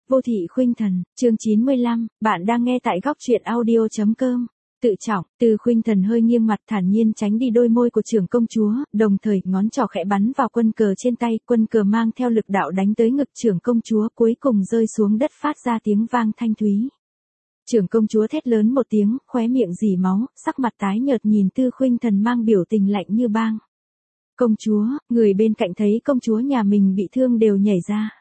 Vô thị khuynh thần, chương 95, bạn đang nghe tại góc truyện audio.com. Tự trọng, Từ khuynh thần hơi nghiêng mặt thản nhiên tránh đi đôi môi của trưởng công chúa, đồng thời ngón trỏ khẽ bắn vào quân cờ trên tay, quân cờ mang theo lực đạo đánh tới ngực trưởng công chúa, cuối cùng rơi xuống đất phát ra tiếng vang thanh thúy. Trưởng công chúa thét lớn một tiếng, khóe miệng rỉ máu, sắc mặt tái nhợt nhìn Tư khuynh thần mang biểu tình lạnh như băng. Công chúa, người bên cạnh thấy công chúa nhà mình bị thương đều nhảy ra.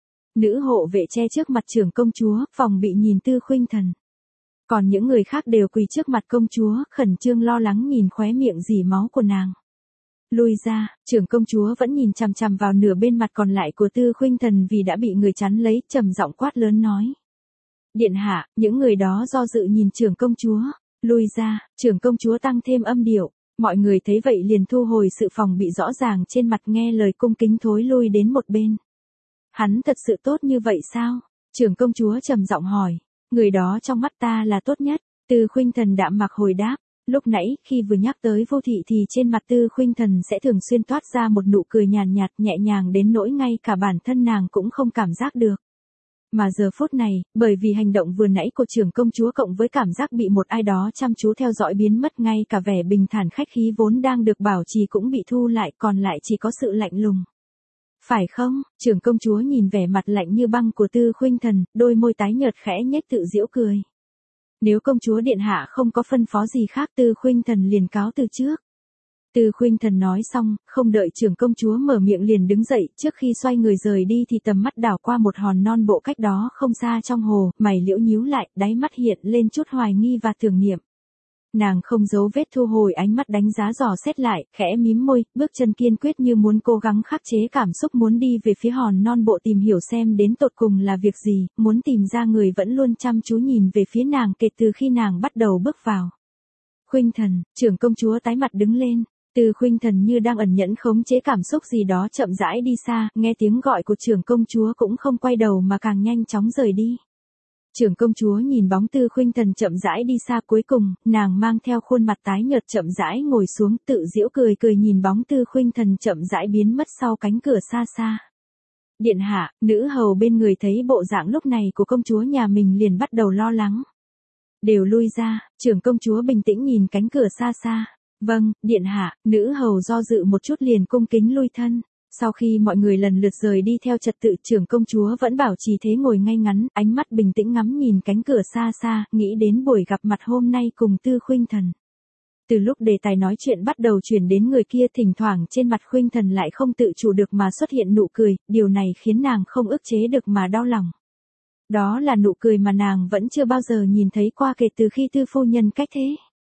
Nữ hộ vệ che trước mặt trưởng công chúa, phòng bị nhìn Tư khuynh thần. Còn những người khác đều quỳ trước mặt công chúa, khẩn trương lo lắng nhìn khóe miệng rỉ máu của nàng. Lui ra, trưởng công chúa vẫn nhìn chằm chằm vào nửa bên mặt còn lại của Tư khuynh thần vì đã bị người chắn lấy, trầm giọng quát lớn nói. Điện hạ, những người đó do dự nhìn trưởng công chúa. Lui ra, trưởng công chúa tăng thêm âm điệu. Mọi người thấy vậy liền thu hồi sự phòng bị rõ ràng trên mặt, nghe lời cung kính thối lui đến một bên. Hắn thật sự tốt như vậy sao? Trưởng công chúa trầm giọng hỏi. Người đó trong mắt ta là tốt nhất. Tư khuynh thần đạm mạc hồi đáp. Lúc nãy, khi vừa nhắc tới vô thị thì trên mặt Tư khuynh thần sẽ thường xuyên toát ra một nụ cười nhàn nhạt nhẹ nhàng đến nỗi ngay cả bản thân nàng cũng không cảm giác được. Mà giờ phút này, bởi vì hành động vừa nãy của trưởng công chúa cộng với cảm giác bị một ai đó chăm chú theo dõi biến mất, ngay cả vẻ bình thản khách khí vốn đang được bảo trì cũng bị thu lại, còn lại chỉ có sự lạnh lùng. Phải không? Trưởng công chúa nhìn vẻ mặt lạnh như băng của Tư khuynh thần, đôi môi tái nhợt khẽ nhếch tự giễu cười. Nếu công chúa điện hạ không có phân phó gì khác, Tư khuynh thần liền cáo từ trước. Tư khuynh thần nói xong, không đợi trưởng công chúa mở miệng liền đứng dậy, trước khi xoay người rời đi thì tầm mắt đảo qua một hòn non bộ cách đó không xa trong hồ, mày liễu nhíu lại, đáy mắt hiện lên chút hoài nghi và tưởng niệm. Nàng không giấu vết thu hồi ánh mắt đánh giá dò xét lại, khẽ mím môi, bước chân kiên quyết như muốn cố gắng khắc chế cảm xúc muốn đi về phía hòn non bộ tìm hiểu xem đến tột cùng là việc gì, muốn tìm ra người vẫn luôn chăm chú nhìn về phía nàng kể từ khi nàng bắt đầu bước vào. Khuynh thần, trưởng công chúa tái mặt đứng lên. Tư khuynh thần như đang ẩn nhẫn khống chế cảm xúc gì đó chậm rãi đi xa, nghe tiếng gọi của trưởng công chúa cũng không quay đầu mà càng nhanh chóng rời đi. Trưởng công chúa nhìn bóng Tư khuynh thần chậm rãi đi xa, cuối cùng, nàng mang theo khuôn mặt tái nhợt chậm rãi ngồi xuống, tự giễu cười cười nhìn bóng Tư khuynh thần chậm rãi biến mất sau cánh cửa xa xa. Điện hạ, nữ hầu bên người thấy bộ dạng lúc này của công chúa nhà mình liền bắt đầu lo lắng. Đều lui ra, trưởng công chúa bình tĩnh nhìn cánh cửa xa xa. Vâng, điện hạ, nữ hầu do dự một chút liền cung kính lui thân. Sau khi mọi người lần lượt rời đi theo trật tự, trưởng công chúa vẫn bảo trì thế ngồi ngay ngắn, ánh mắt bình tĩnh ngắm nhìn cánh cửa xa xa, nghĩ đến buổi gặp mặt hôm nay cùng Tư khuynh thần. Từ lúc đề tài nói chuyện bắt đầu chuyển đến người kia, thỉnh thoảng trên mặt khuynh thần lại không tự chủ được mà xuất hiện nụ cười, điều này khiến nàng không ức chế được mà đau lòng. Đó là nụ cười mà nàng vẫn chưa bao giờ nhìn thấy qua kể từ khi Tư phu nhân cách thế.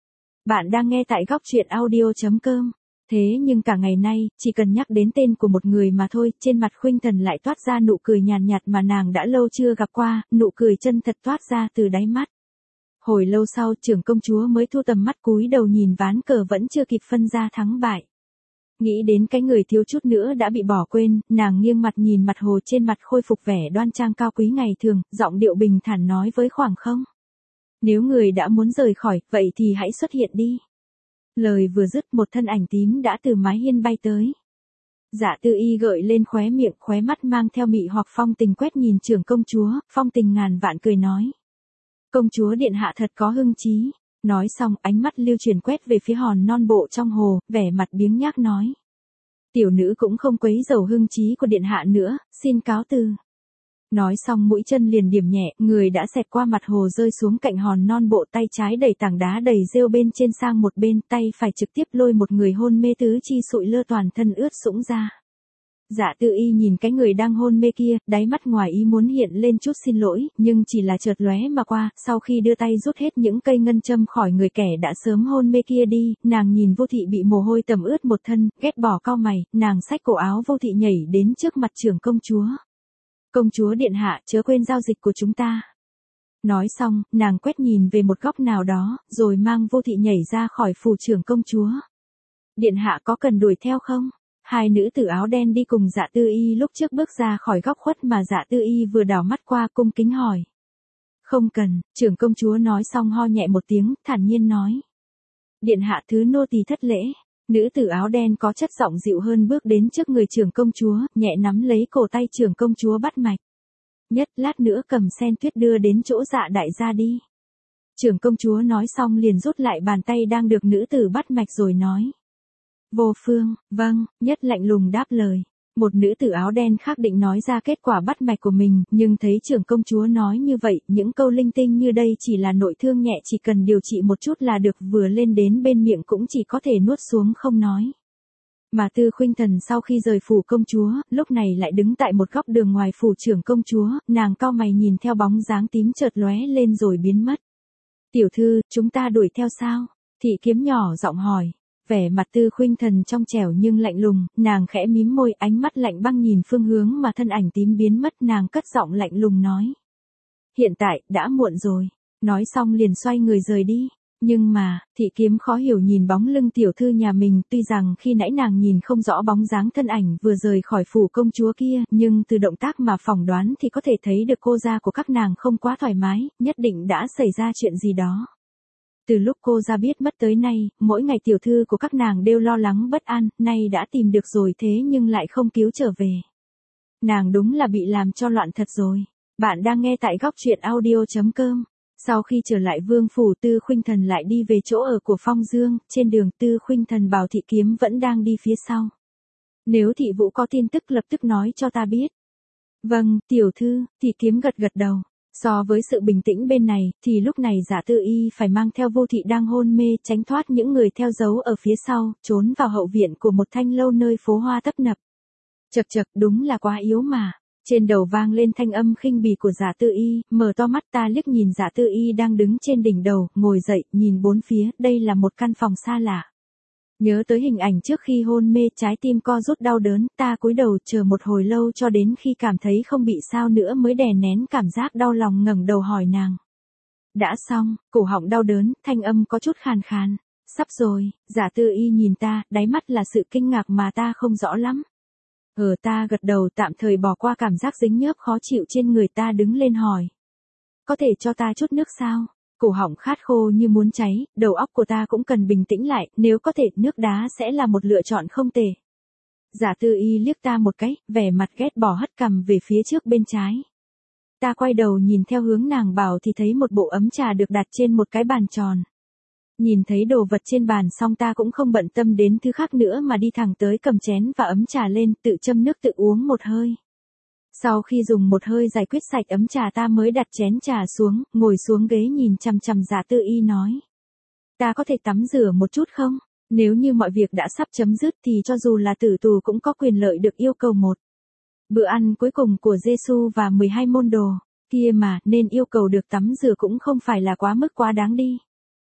Bạn đang nghe tại góc truyện audio.com. Thế nhưng cả ngày nay, chỉ cần nhắc đến tên của một người mà thôi, trên mặt khuynh thần lại toát ra nụ cười nhàn nhạt mà nàng đã lâu chưa gặp qua, nụ cười chân thật toát ra từ đáy mắt. Hồi lâu sau, trưởng công chúa mới thu tầm mắt cúi đầu nhìn ván cờ vẫn chưa kịp phân ra thắng bại. Nghĩ đến cái người thiếu chút nữa đã bị bỏ quên, nàng nghiêng mặt nhìn mặt hồ, trên mặt khôi phục vẻ đoan trang cao quý ngày thường, giọng điệu bình thản nói với khoảng không. Nếu người đã muốn rời khỏi, vậy thì hãy xuất hiện đi. Lời vừa dứt, một thân ảnh tím đã từ mái hiên bay tới. Dạ Tư Y gợi lên khóe miệng, khóe mắt mang theo mị hoặc phong tình quét nhìn trưởng công chúa, phong tình ngàn vạn cười nói. Công chúa điện hạ thật có hưng trí. Nói xong, ánh mắt lưu chuyển quét về phía hòn non bộ trong hồ, vẻ mặt biếng nhác nói. Tiểu nữ cũng không quấy rầy hưng trí của điện hạ nữa, xin cáo từ. Nói xong mũi chân liền điểm nhẹ, người đã xẹt qua mặt hồ rơi xuống cạnh hòn non bộ, tay trái đẩy tảng đá đầy rêu bên trên sang một bên, tay phải trực tiếp lôi một người hôn mê tứ chi sụi lơ toàn thân ướt sũng ra. Dạ Tư Y nhìn cái người đang hôn mê kia, đáy mắt ngoài ý muốn hiện lên chút xin lỗi, nhưng chỉ là chợt lóe mà qua, sau khi đưa tay rút hết những cây ngân châm khỏi người kẻ đã sớm hôn mê kia đi, nàng nhìn Vô thị bị mồ hôi tẩm ướt một thân, ghét bỏ cau mày, nàng xách cổ áo Vô thị nhảy đến trước mặt trưởng công chúa. Công chúa điện hạ, chớ quên giao dịch của chúng ta. Nói xong, nàng quét nhìn về một góc nào đó, rồi mang Vô thị nhảy ra khỏi phủ trưởng công chúa. Điện hạ có cần đuổi theo không? Hai nữ tử áo đen đi cùng Dạ Tư Y lúc trước bước ra khỏi góc khuất mà Dạ Tư Y vừa đảo mắt qua, cung kính hỏi. Không cần, trưởng công chúa nói xong ho nhẹ một tiếng, thản nhiên nói. Điện hạ thứ nô tỳ thất lễ. Nữ tử áo đen có chất giọng dịu hơn bước đến trước người trưởng công chúa, nhẹ nắm lấy cổ tay trưởng công chúa bắt mạch. Nhất lát nữa cầm sen tuyết đưa đến chỗ Dạ đại gia đi. Trưởng công chúa nói xong liền rút lại bàn tay đang được nữ tử bắt mạch rồi nói. Vô phương, vâng, Nhất lạnh lùng đáp lời. Một nữ tử áo đen khác định nói ra kết quả bắt mạch của mình, nhưng thấy trưởng công chúa nói như vậy, những câu linh tinh như đây chỉ là nội thương nhẹ, chỉ cần điều trị một chút là được, vừa lên đến bên miệng cũng chỉ có thể nuốt xuống không nói. Mà Tư Khuynh Thần sau khi rời phủ công chúa, lúc này lại đứng tại một góc đường ngoài phủ trưởng công chúa, nàng cau mày nhìn theo bóng dáng tím chợt lóe lên rồi biến mất. Tiểu thư, chúng ta đuổi theo sao? Thị Kiếm nhỏ giọng hỏi. Vẻ mặt Tư Khuynh Thần trong trẻo nhưng lạnh lùng, nàng khẽ mím môi, ánh mắt lạnh băng nhìn phương hướng mà thân ảnh tím biến mất, nàng cất giọng lạnh lùng nói. Hiện tại, đã muộn rồi. Nói xong liền xoay người rời đi. Nhưng mà, Thị Kiếm khó hiểu nhìn bóng lưng tiểu thư nhà mình, tuy rằng khi nãy nàng nhìn không rõ bóng dáng thân ảnh vừa rời khỏi phủ công chúa kia, nhưng từ động tác mà phỏng đoán thì có thể thấy được cô gia của các nàng không quá thoải mái, nhất định đã xảy ra chuyện gì đó. Từ lúc cô ra biết mất tới nay, mỗi ngày tiểu thư của các nàng đều lo lắng bất an, nay đã tìm được rồi thế nhưng lại không cứu trở về. Nàng đúng là bị làm cho loạn thật rồi. Bạn đang nghe tại góc truyện audio.com. Sau khi trở lại vương phủ, Tư Khuynh Thần lại đi về chỗ ở của Phong Dương, trên đường Tư Khuynh Thần bảo Thị Kiếm vẫn đang đi phía sau. Nếu Thị Vũ có tin tức lập tức nói cho ta biết. Vâng, tiểu thư, Thị Kiếm gật gật đầu. So với sự bình tĩnh bên này, thì lúc này Dạ Tư Y phải mang theo Vô Thị đang hôn mê, tránh thoát những người theo dấu ở phía sau, trốn vào hậu viện của một thanh lâu nơi phố hoa tấp nập. Chậc chậc, đúng là quá yếu mà. Trên đầu vang lên thanh âm khinh bỉ của Dạ Tư Y, mở to mắt ta liếc nhìn Dạ Tư Y đang đứng trên đỉnh đầu, ngồi dậy, nhìn bốn phía, đây là một căn phòng xa lạ. Nhớ tới hình ảnh trước khi hôn mê, trái tim co rút đau đớn, ta cúi đầu chờ một hồi lâu cho đến khi cảm thấy không bị sao nữa mới đè nén cảm giác đau lòng ngẩng đầu hỏi nàng. Đã xong, cổ họng đau đớn, thanh âm có chút khàn khàn. Sắp rồi, Dạ Tư Y nhìn ta, đáy mắt là sự kinh ngạc mà ta không rõ lắm. Ta gật đầu tạm thời bỏ qua cảm giác dính nhớp khó chịu trên người, ta đứng lên hỏi. Có thể cho ta chút nước sao? Cổ họng khát khô như muốn cháy, đầu óc của ta cũng cần bình tĩnh lại, nếu có thể nước đá sẽ là một lựa chọn không tệ. Dạ Tư Y liếc ta một cái, vẻ mặt ghét bỏ hất cằm về phía trước bên trái. Ta quay đầu nhìn theo hướng nàng bảo thì thấy một bộ ấm trà được đặt trên một cái bàn tròn. Nhìn thấy đồ vật trên bàn xong ta cũng không bận tâm đến thứ khác nữa mà đi thẳng tới cầm chén và ấm trà lên, tự châm nước tự uống một hơi. Sau khi dùng một hơi giải quyết sạch ấm trà ta mới đặt chén trà xuống, ngồi xuống ghế nhìn chằm chằm Dạ Tư Y nói. Ta có thể tắm rửa một chút không? Nếu như mọi việc đã sắp chấm dứt thì cho dù là tử tù cũng có quyền lợi được yêu cầu một bữa ăn cuối cùng của Giêsu và 12 môn đồ, kia mà, nên yêu cầu được tắm rửa cũng không phải là quá mức quá đáng đi.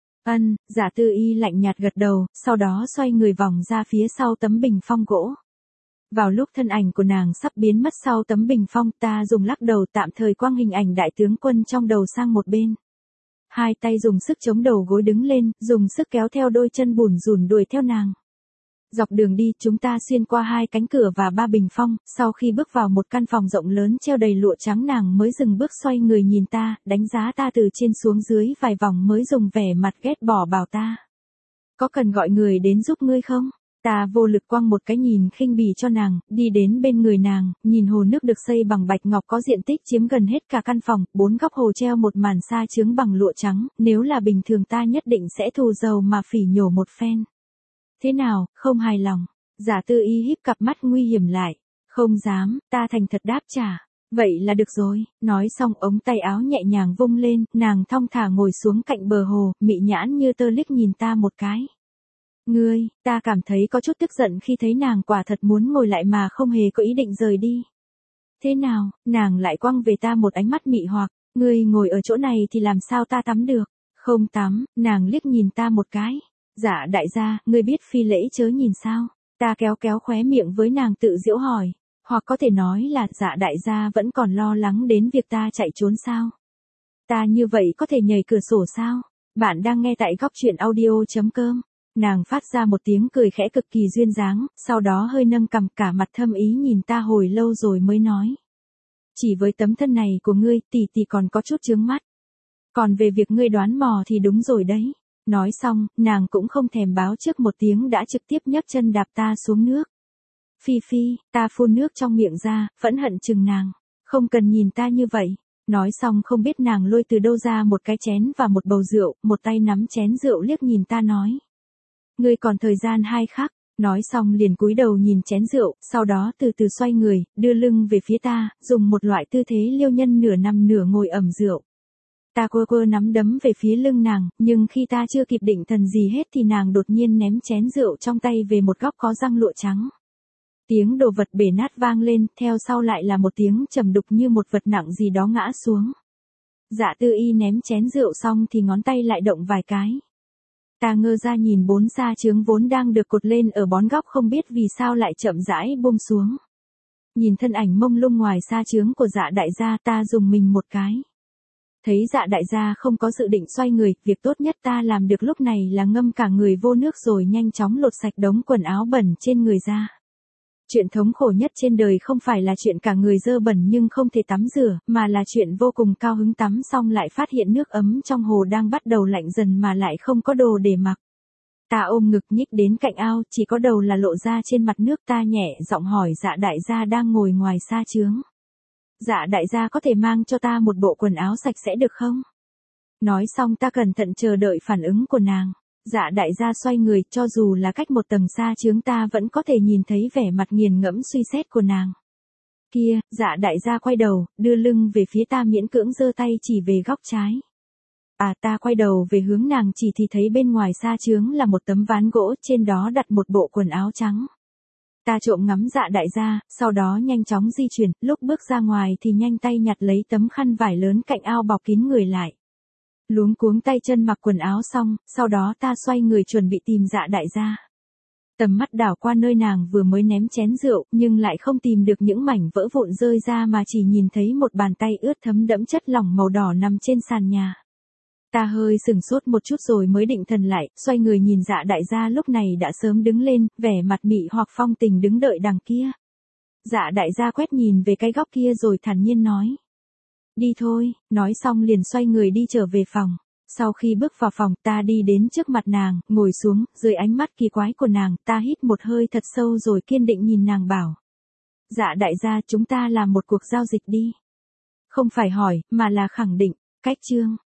Dạ Tư Y lạnh nhạt gật đầu, sau đó xoay người vòng ra phía sau tấm bình phong gỗ. Vào lúc thân ảnh của nàng sắp biến mất sau tấm bình phong, ta dùng lắc đầu tạm thời quăng hình ảnh đại tướng quân trong đầu sang một bên. Hai tay dùng sức chống đầu gối đứng lên, dùng sức kéo theo đôi chân bủn rủn đuổi theo nàng. Dọc đường đi chúng ta xuyên qua 2 cánh cửa và 3 bình phong, sau khi bước vào một căn phòng rộng lớn treo đầy lụa trắng nàng mới dừng bước xoay người nhìn ta, đánh giá ta từ trên xuống dưới vài vòng mới dùng vẻ mặt ghét bỏ bảo ta. Có cần gọi người đến giúp ngươi không? Ta vô lực quăng một cái nhìn khinh bỉ cho nàng, đi đến bên người nàng, nhìn hồ nước được xây bằng bạch ngọc có diện tích chiếm gần hết cả căn phòng, 4 góc hồ treo một màn sa chướng bằng lụa trắng, nếu là bình thường ta nhất định sẽ thù dầu mà phỉ nhổ một phen. Thế nào, không hài lòng? Dạ Tư Y híp cặp mắt nguy hiểm lại. Không dám, ta thành thật đáp trả. Vậy là được rồi, nói xong ống tay áo nhẹ nhàng vung lên, nàng thong thả ngồi xuống cạnh bờ hồ, mị nhãn như tơ liếc nhìn ta một cái. Ngươi, ta cảm thấy có chút tức giận khi thấy nàng quả thật muốn ngồi lại mà không hề có ý định rời đi. Thế nào, nàng lại quăng về ta một ánh mắt mị hoặc, ngươi ngồi ở chỗ này thì làm sao ta tắm được? Không tắm, nàng liếc nhìn ta một cái. Dạ đại gia, ngươi biết phi lễ chớ nhìn sao? Ta kéo kéo khóe miệng với nàng tự giễu hỏi. Hoặc có thể nói là dạ đại gia vẫn còn lo lắng đến việc ta chạy trốn sao? Ta như vậy có thể nhảy cửa sổ sao? Bạn đang nghe tại góc truyện audio.com. Nàng phát ra một tiếng cười khẽ cực kỳ duyên dáng, sau đó hơi nâng cằm cả mặt thâm ý nhìn ta hồi lâu rồi mới nói. Chỉ với tấm thân này của ngươi tỷ còn có chút chướng mắt. Còn về việc ngươi đoán mò thì đúng rồi đấy. Nói xong, nàng cũng không thèm báo trước một tiếng đã trực tiếp nhấc chân đạp ta xuống nước. Phi, ta phun nước trong miệng ra, phẫn hận chừng nàng. Không cần nhìn ta như vậy. Nói xong không biết nàng lôi từ đâu ra một cái chén và một bầu rượu, một tay nắm chén rượu liếc nhìn ta nói. Ngươi còn thời gian 2 khắc. Nói xong liền cúi đầu nhìn chén rượu, sau đó từ từ xoay người, đưa lưng về phía ta, dùng một loại tư thế liêu nhân nửa nằm nửa ngồi ẩm rượu. Ta quơ nắm đấm về phía lưng nàng, nhưng khi ta chưa kịp định thần gì hết thì nàng đột nhiên ném chén rượu trong tay về một góc có răng lụa trắng. Tiếng đồ vật bể nát vang lên, theo sau lại là một tiếng trầm đục như một vật nặng gì đó ngã xuống. Dạ Tư Y ném chén rượu xong thì ngón tay lại động vài cái. Ta ngơ ra nhìn 4 sa chướng vốn đang được cột lên ở bón góc không biết vì sao lại chậm rãi buông xuống. Nhìn thân ảnh mông lung ngoài sa chướng của Dạ đại gia ta dùng mình một cái. Thấy Dạ đại gia không có dự định xoay người, việc tốt nhất ta làm được lúc này là ngâm cả người vô nước rồi nhanh chóng lột sạch đống quần áo bẩn trên người ra. Chuyện thống khổ nhất trên đời không phải là chuyện cả người dơ bẩn nhưng không thể tắm rửa, mà là chuyện vô cùng cao hứng tắm xong lại phát hiện nước ấm trong hồ đang bắt đầu lạnh dần mà lại không có đồ để mặc. Ta ôm ngực nhích đến cạnh ao, chỉ có đầu là lộ ra trên mặt nước. Ta nhẹ giọng hỏi Dạ đại gia đang ngồi ngoài sa chướng. Dạ đại gia có thể mang cho ta một bộ quần áo sạch sẽ được không? Nói xong ta cẩn thận chờ đợi phản ứng của nàng. Dạ đại gia xoay người, cho dù là cách một tầng sa chướng ta vẫn có thể nhìn thấy vẻ mặt nghiền ngẫm suy xét của nàng. Kia, Dạ đại gia quay đầu, đưa lưng về phía ta miễn cưỡng giơ tay chỉ về góc trái. Ta quay đầu về hướng nàng chỉ thì thấy bên ngoài sa chướng là một tấm ván gỗ, trên đó đặt một bộ quần áo trắng. Ta trộm ngắm Dạ đại gia, sau đó nhanh chóng di chuyển, lúc bước ra ngoài thì nhanh tay nhặt lấy tấm khăn vải lớn cạnh ao bọc kín người lại. Luống cuống tay chân mặc quần áo xong, sau đó ta xoay người chuẩn bị tìm Dạ đại gia. Tầm mắt đảo qua nơi nàng vừa mới ném chén rượu, nhưng lại không tìm được những mảnh vỡ vụn rơi ra mà chỉ nhìn thấy một bàn tay ướt thấm đẫm chất lỏng màu đỏ nằm trên sàn nhà. Ta hơi sửng sốt một chút rồi mới định thần lại, xoay người nhìn Dạ đại gia lúc này đã sớm đứng lên, vẻ mặt mị hoặc phong tình đứng đợi đằng kia. Dạ đại gia quét nhìn về cái góc kia rồi thản nhiên nói. Đi thôi, nói xong liền xoay người đi trở về phòng. Sau khi bước vào phòng, ta đi đến trước mặt nàng, ngồi xuống, dưới ánh mắt kỳ quái của nàng, ta hít một hơi thật sâu rồi kiên định nhìn nàng bảo. Dạ đại gia, chúng ta làm một cuộc giao dịch đi. Không phải hỏi, mà là khẳng định. Cách chương